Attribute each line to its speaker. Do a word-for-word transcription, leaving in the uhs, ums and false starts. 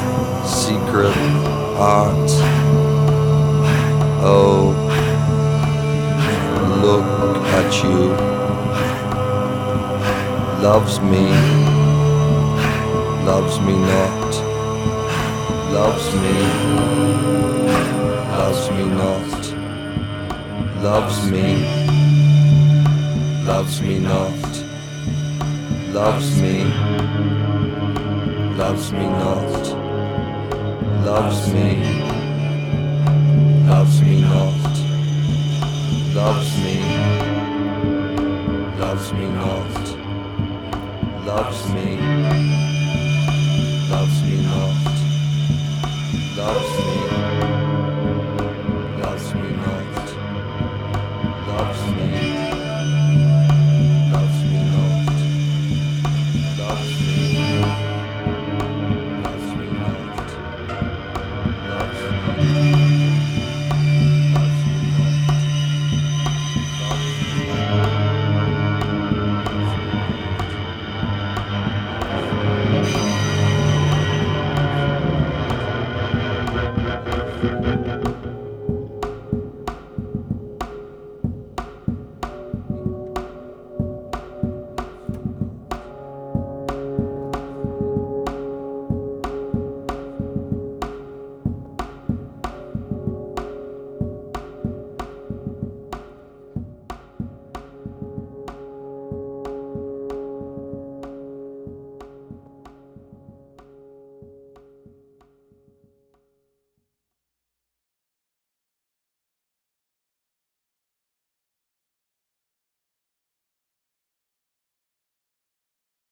Speaker 1: secret art. Oh, look at you. Loves me, loves me not. Loves me, loves me not. Loves me, loves me not. Loves me, loves me not. Loves me, loves me not. Loves me, loves me not. Loves me, loves me not. Loves me.